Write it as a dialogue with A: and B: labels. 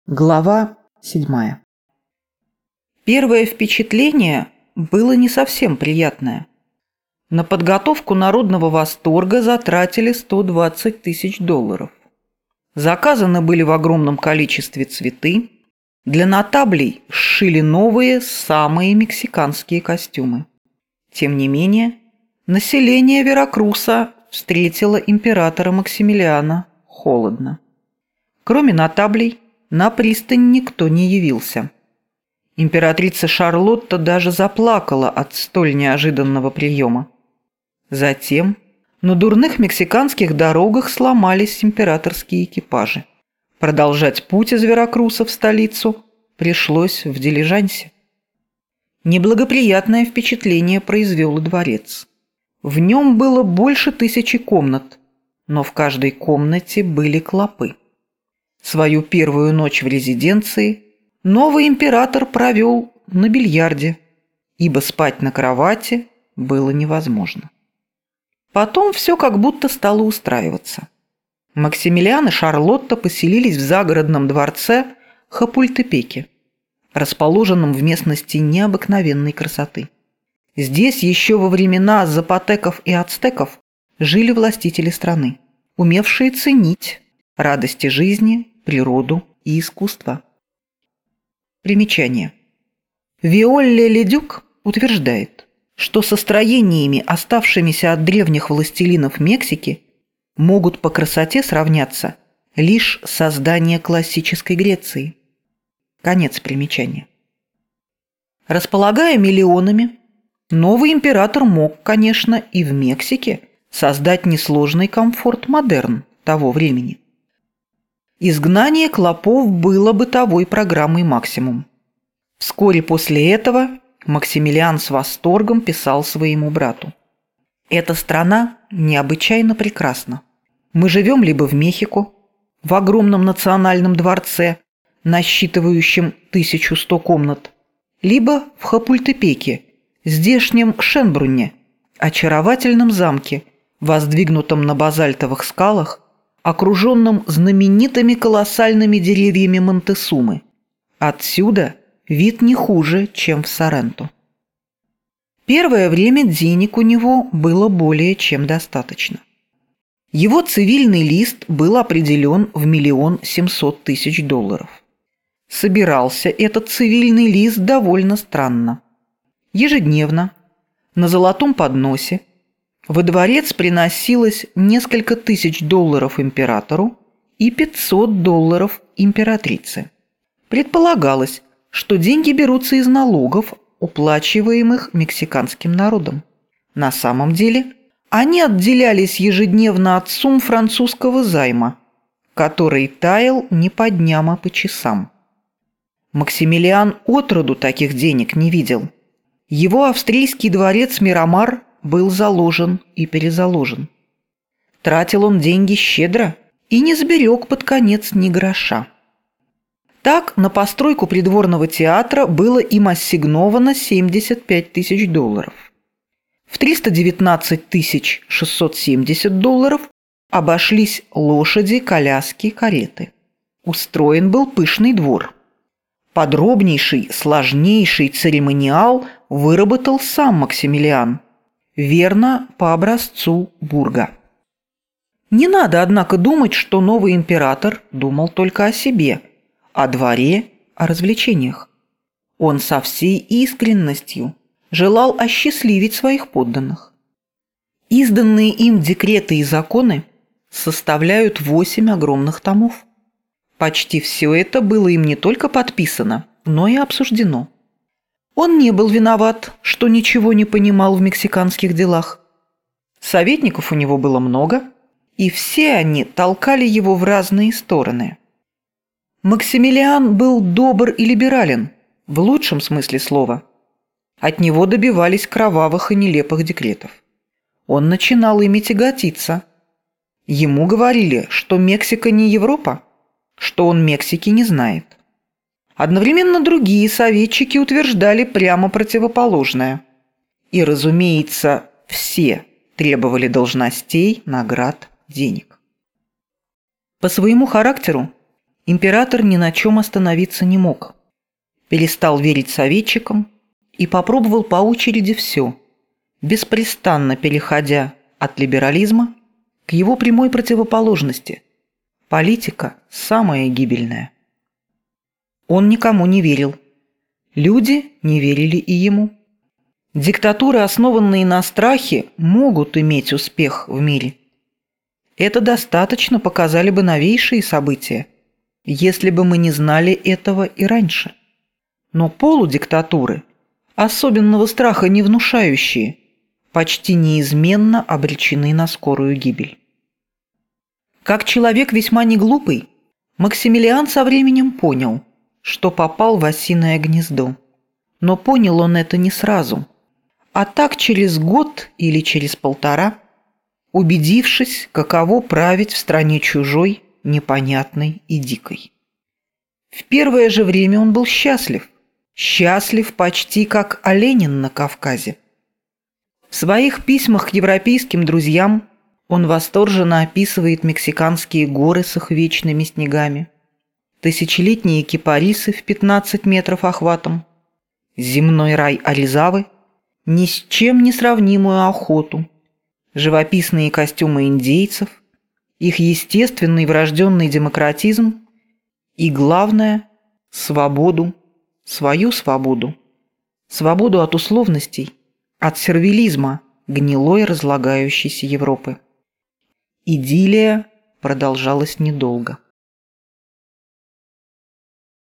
A: Глава 7. Первое впечатление было не совсем приятное. На подготовку народного восторга затратили $120 тысяч. Заказаны были в огромном количестве цветы. Для нотаблей сшили новые, самые мексиканские костюмы. Тем не менее, население Веракруса встретило императора Максимилиана холодно. Кроме нотаблей, на пристань никто не явился. Императрица Шарлотта даже заплакала от столь неожиданного приема. Затем на дурных мексиканских дорогах сломались императорские экипажи. Продолжать путь из Веракруса в столицу пришлось в дилижансе. Неблагоприятное впечатление произвел и дворец. В нем было больше 1000 комнат, но в каждой комнате были клопы. Свою первую ночь в резиденции новый император провел на бильярде, ибо спать на кровати было невозможно. Потом все как будто стало устраиваться. Максимилиан и Шарлотта поселились в загородном дворце Хапультепеке, расположенном в местности необыкновенной красоты. Здесь еще во времена запотеков и ацтеков жили властители страны, умевшие ценить радости жизни, природу и искусство. Примечание. Виолле Ледюк утверждает, что со строениями, оставшимися от древних властелинов Мексики, могут по красоте сравняться лишь создания классической Греции. Конец примечания. Располагая миллионами, новый император мог, конечно, и в Мексике создать несложный комфорт-модерн того времени. Изгнание клопов было бытовой программой максимум. Вскоре после этого Максимилиан с восторгом писал своему брату: «Эта страна необычайно прекрасна. Мы живем либо в Мехико, в огромном национальном дворце, насчитывающем 1100 комнат, либо в Хапультепеке, здешнем Шенбрунне, очаровательном замке, воздвигнутом на базальтовых скалах, окруженном знаменитыми колоссальными деревьями Монтесумы. Отсюда вид не хуже, чем в Соренто». Первое время денег у него было более чем достаточно. Его цивильный лист был определен в $1 700 000. Собирался этот цивильный лист довольно странно. Ежедневно, на золотом подносе, во дворец приносилось несколько тысяч долларов императору и $500 императрице. Предполагалось, что деньги берутся из налогов, уплачиваемых мексиканским народом. На самом деле они отделялись ежедневно от сумм французского займа, который таял не по дням, а по часам. Максимилиан отроду таких денег не видел. Его австрийский дворец Мирамар был заложен и перезаложен. Тратил он деньги щедро и не сберег под конец ни гроша. Так, на постройку придворного театра было им ассигновано $75 000. В $319 670 обошлись лошади, коляски, кареты. Устроен был пышный двор. Подробнейший, сложнейший церемониал выработал сам Максимилиан, верно по образцу Бурга. Не надо, однако, думать, что новый император думал только о себе, о дворе, о развлечениях. Он со всей искренностью желал осчастливить своих подданных. Изданные им декреты и законы составляют 8 огромных томов. Почти все это было им не только подписано, но и обсуждено. Он не был виноват, что ничего не понимал в мексиканских делах. Советников у него было много, и все они толкали его в разные стороны. Максимилиан был добр и либерален, в лучшем смысле слова. От него добивались кровавых и нелепых декретов. Он начинал ими тяготиться. Ему говорили, что Мексика не Европа, что он Мексики не знает. Одновременно другие советчики утверждали прямо противоположное. И, разумеется, все требовали должностей, наград, денег. По своему характеру император ни на чем остановиться не мог. Перестал верить советчикам и попробовал по очереди все, беспрестанно переходя от либерализма к его прямой противоположности. Политика самая гибельная. Он никому не верил. Люди не верили и ему. Диктатуры, основанные на страхе, могут иметь успех в мире. Это достаточно показали бы новейшие события, если бы мы не знали этого и раньше. Но полудиктатуры, особенного страха не внушающие, почти неизменно обречены на скорую гибель. Как человек весьма неглупый, Максимилиан со временем понял, что попал в осиное гнездо. Но понял он это не сразу, а так через год или через полтора, убедившись, каково править в стране чужой, непонятной и дикой. В первое же время он был счастлив. Счастлив почти как Оленин на Кавказе. В своих письмах к европейским друзьям он восторженно описывает мексиканские горы с их вечными снегами, тысячелетние кипарисы в 15 метров охватом, земной рай Аризавы, ни с чем не сравнимую охоту, живописные костюмы индейцев, их естественный врожденный демократизм и, главное, свободу, свою свободу. Свободу от условностей, от сервилизма гнилой разлагающейся Европы. Идиллия продолжалась недолго.